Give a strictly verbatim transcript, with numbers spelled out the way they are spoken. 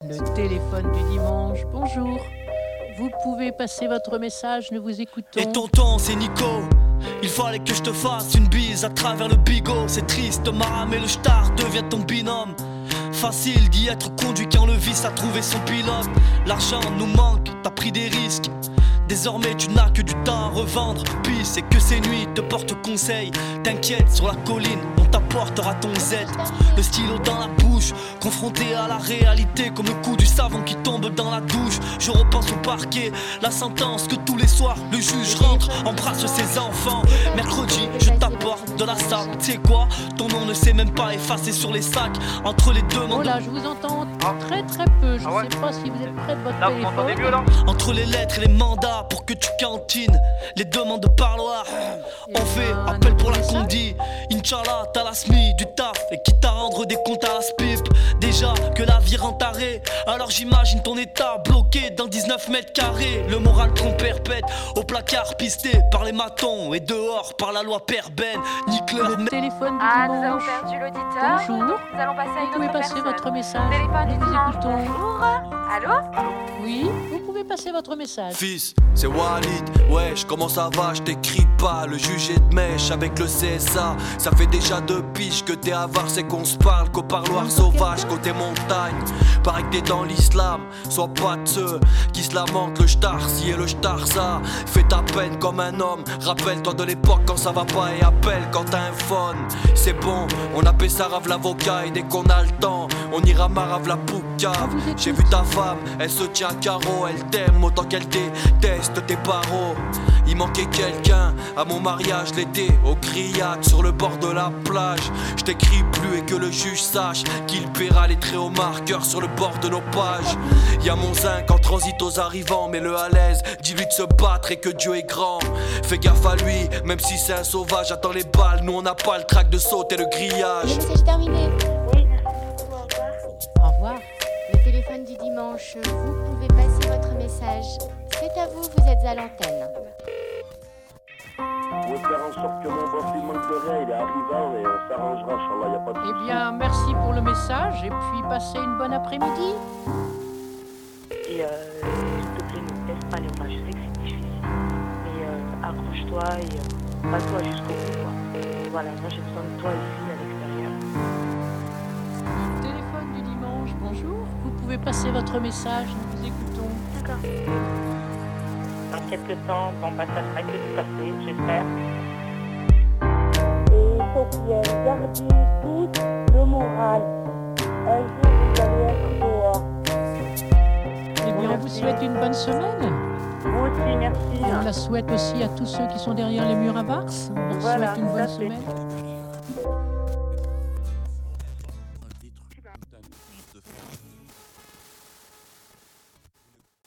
Le téléphone du dimanche, bonjour. Vous pouvez passer votre message, nous vous écoutons. Et tonton, c'est Nico. Il fallait que je te fasse une bise à travers le bigot. C'est triste, Maram et le star devient ton binôme. Facile d'y être conduit quand le vice a trouvé son pilote. L'argent nous manque, t'as pris des risques. Désormais tu n'as que du temps à revendre. Puis c'est que ces nuits te portent conseil. T'inquiète, sur la colline on t'apportera ton Z. Le stylo dans la bouche, confronté à la réalité. Comme le coup du savon qui tombe dans la douche. Je repense au parquet, la sentence que tous les soirs le juge rentre, embrasse ses enfants. Mercredi je t'apporte de la sable. Tu sais quoi, ton nom ne s'est même pas effacé sur les sacs. Entre les deux Oh là, je vous entends très très peu. Je Ah ouais. sais pas si vous êtes près de votre Là, vous téléphone. m'entendez mieux là? Entre les lettres et les mandats pour que tu cantines, les demandes de parloir. On fait appel pour la condi. Inch'Allah, t'as la smi, du taf et quitte à rendre des comptes à la spip. Déjà que la vie rend taré, alors j'imagine ton état bloqué dans dix-neuf mètres carrés. Le moral qu'on perpète au placard pisté par les matons et dehors par la loi perben. Nique leur Le téléphone du Ah, nous avons dimanche. perdu l'auditeur. Bonjour. Nous allons passer à Vous une pouvez autre passer personne. votre message. Téléphone Nous du vous dimanche, écoutons. bonjour. Allô? Oui, vous pouvez passer votre message. Fils, c'est Walid, wesh, comment ça va, je t'écris pas. Le juge est de mèche avec le C S A. Ça fait déjà deux piges que t'es avare, c'est qu'on se parle qu'au parloir sauvage côté montagne. Paraît que t'es dans l'islam, sois pas de ceux qui se lamentent. Le shtar si et le shtar ça. Fais ta peine comme un homme, rappelle-toi de l'époque quand ça va pas et appelle quand t'as un phone. C'est bon, on appelle ça rave l'avocat et dès qu'on a le temps, on ira marave la pouca. J'ai vu ta femme, elle se tient à carreau, elle t'aime autant qu'elle déteste tes barreaux. Il manquait quelqu'un à mon mariage l'été, au grillade sur le bord de la plage. Je t'écris plus et que le juge sache qu'il paiera les traits au marqueur sur le bord de nos pages. Y'a mon zinc en transit aux arrivants, mais le à l'aise, dis-lui de se battre et que Dieu est grand. Fais gaffe à lui, même si c'est un sauvage, attends les balles, nous on n'a pas le trac de sauter le Le grillage. message est terminé. Oui, merci beaucoup, au revoir. Au revoir. Le téléphone du dimanche, vous pouvez passer votre message. C'est à vous, vous êtes à l'antenne. Je vais faire en sorte que mon boss il manque de rien, il est arrivant et on s'arrangera, Inch'Allah, y a pas de Eh souci. bien, merci pour le message et puis passez une bonne après-midi. Et euh, s'il te plaît, ne laisse pas les bras. Je sais que c'est difficile. Mais euh, accroche-toi et euh, bats-toi jusqu'au bout, quoi. Et voilà, moi j'ai besoin de toi ici, à l'extérieur. Le téléphone du dimanche, bonjour. Vous pouvez passer votre message, nous vous écoutons. D'accord. Dans quelques temps, bon bah ça sera que du passé, j'espère. Et il faut bien garder tout le moral. Un jour, vous allez être dehors. Eh bien, on vous souhaite une bonne semaine. Vous aussi, merci. On la souhaite aussi à tous ceux qui sont derrière les murs à Vars. On leur Voilà, souhaite une tout à bonne fait. semaine.